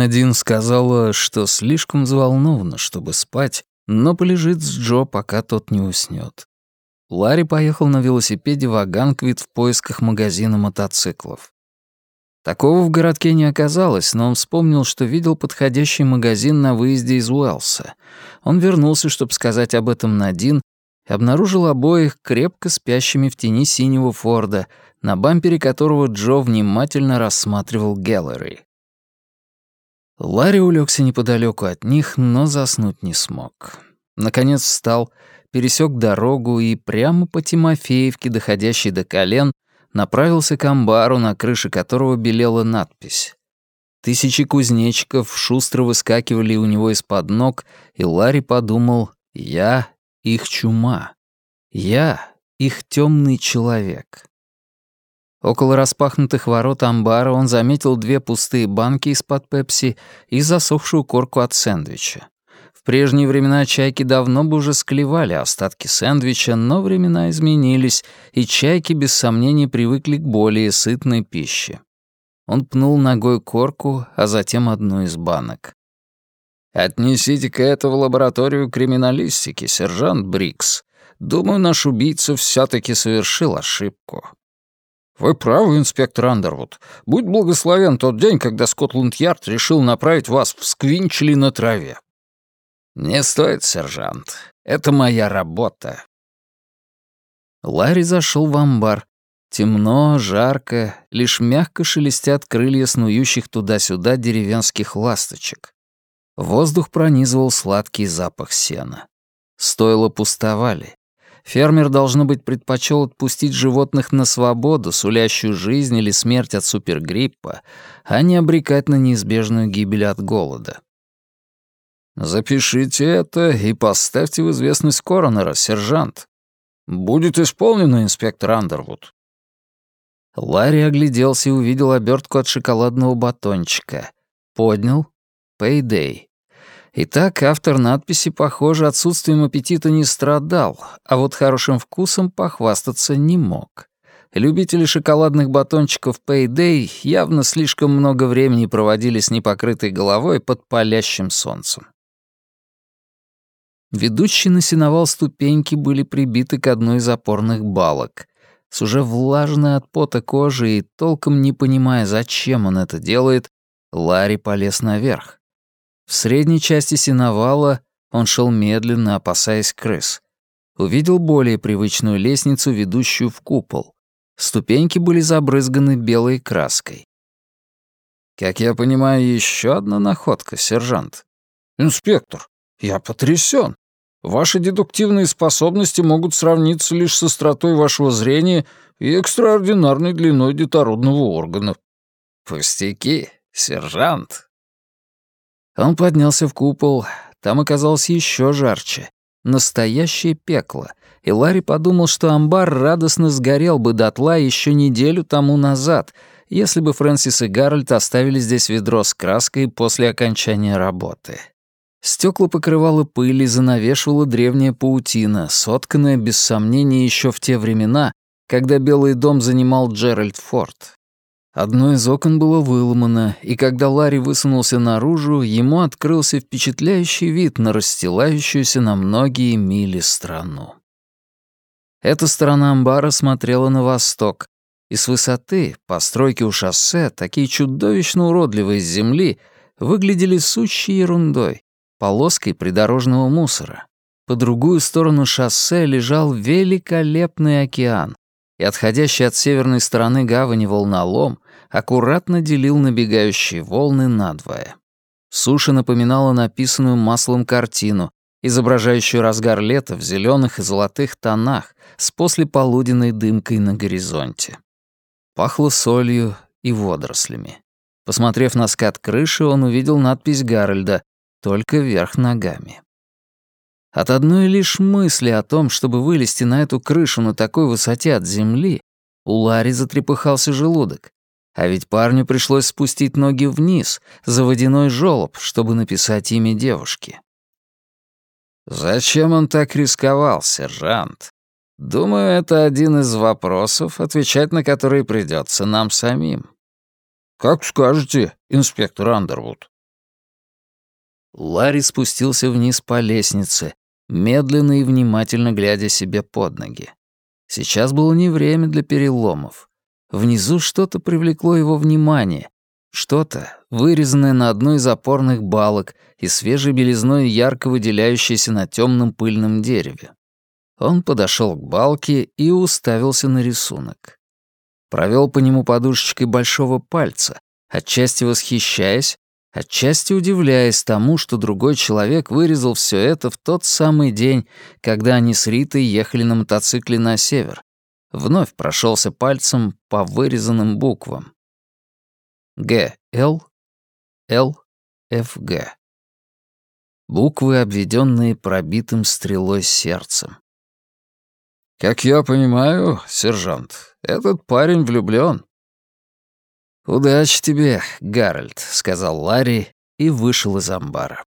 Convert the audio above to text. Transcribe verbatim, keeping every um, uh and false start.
Надин сказала, что слишком взволнована, чтобы спать, но полежит с Джо, пока тот не уснёт. Ларри поехал на велосипеде в Аганквит в поисках магазина мотоциклов. Такого в городке не оказалось, но он вспомнил, что видел подходящий магазин на выезде из Уэлса. Он вернулся, чтобы сказать об этом Надин, и обнаружил обоих крепко спящими в тени синего Форда, на бампере которого Джо внимательно рассматривал Гэллери. Ларри улегся неподалеку от них, но заснуть не смог. Наконец встал, пересек дорогу и прямо по Тимофеевке, доходящей до колен, направился к амбару, на крыше которого белела надпись. Тысячи кузнечиков шустро выскакивали у него из-под ног, и Ларри подумал: «Я — их чума. Я — их темный человек». Около распахнутых ворот амбара он заметил две пустые банки из-под пепси и засохшую корку от сэндвича. В прежние времена чайки давно бы уже склевали остатки сэндвича, но времена изменились, и чайки без сомнений привыкли к более сытной пище. Он пнул ногой корку, а затем одну из банок. «Отнесите-ка это в лабораторию криминалистики, сержант Брикс. Думаю, наш убийца всё-таки совершил ошибку». «Вы правы, инспектор Андервуд. Будь благословен тот день, когда Скотланд-Ярд решил направить вас в Сквинчли на траве». «Не стоит, сержант. Это моя работа». Ларри зашел в амбар. Темно, жарко, лишь мягко шелестят крылья снующих туда-сюда деревенских ласточек. Воздух пронизывал сладкий запах сена. Стойла пустовали. Фермер, должно быть, предпочел отпустить животных на свободу, сулящую жизнь или смерть от супергриппа, а не обрекать на неизбежную гибель от голода. «Запишите это и поставьте в известность коронера, сержант». «Будет исполнено, инспектор Андервуд». Ларри огляделся и увидел обертку от шоколадного батончика. Поднял. «Payday». Итак, автор надписи, похоже, отсутствием аппетита не страдал, а вот хорошим вкусом похвастаться не мог. Любители шоколадных батончиков Payday явно слишком много времени проводили с непокрытой головой под палящим солнцем. Ведущие на сеновал ступеньки были прибиты к одной из опорных балок. С уже влажной от пота кожей и толком не понимая, зачем он это делает, Ларри полез наверх. В средней части сеновала он шел медленно, опасаясь крыс. Увидел более привычную лестницу, ведущую в купол. Ступеньки были забрызганы белой краской. «Как я понимаю, еще одна находка, сержант». «Инспектор, я потрясен. Ваши дедуктивные способности могут сравниться лишь с остротой вашего зрения и экстраординарной длиной детородного органа». «Пустяки, сержант». Он поднялся в купол. Там оказалось еще жарче. Настоящее пекло. И Ларри подумал, что амбар радостно сгорел бы дотла еще неделю тому назад, если бы Фрэнсис и Гарольд оставили здесь ведро с краской после окончания работы. Стекла покрывала пыль и занавешивала древняя паутина, сотканная, без сомнения, еще в те времена, когда Белый дом занимал Джеральд Форд. Одно из окон было выломано, и когда Ларри высунулся наружу, ему открылся впечатляющий вид на расстилающуюся на многие мили страну. Эта сторона амбара смотрела на восток, и с высоты постройки у шоссе, такие чудовищно уродливые с земли, выглядели сущей ерундой, полоской придорожного мусора. По другую сторону шоссе лежал великолепный океан, и отходящий от северной стороны гавани волнолом аккуратно делил набегающие волны надвое. Суша напоминала написанную маслом картину, изображающую разгар лета в зеленых и золотых тонах с послеполуденной дымкой на горизонте. Пахло солью и водорослями. Посмотрев на скат крыши, он увидел надпись Гарольда «Только вверх ногами». От одной лишь мысли о том, чтобы вылезти на эту крышу на такой высоте от земли, у Ларри затрепыхался желудок. А ведь парню пришлось спустить ноги вниз, за водяной жёлоб, чтобы написать имя девушки. «Зачем он так рисковал, сержант? Думаю, это один из вопросов, отвечать на которые придется нам самим». «Как скажете, инспектор Андервуд». Ларри спустился вниз по лестнице, медленно и внимательно глядя себе под ноги. Сейчас было не время для переломов. Внизу что-то привлекло его внимание. Что-то, вырезанное на одной из опорных балок и свежей белизной ярко выделяющееся на темном пыльном дереве. Он подошел к балке и уставился на рисунок. Провел по нему подушечкой большого пальца, отчасти восхищаясь, отчасти удивляясь тому, что другой человек вырезал все это в тот самый день, когда они с Ритой ехали на мотоцикле на север. Вновь прошелся пальцем по вырезанным буквам. Г Л, Л Ф Г. Буквы, обведенные пробитым стрелой сердцем. «Как я понимаю, сержант, этот парень влюблён». «Удачи тебе, Гарольд», — сказал Ларри и вышел из амбара.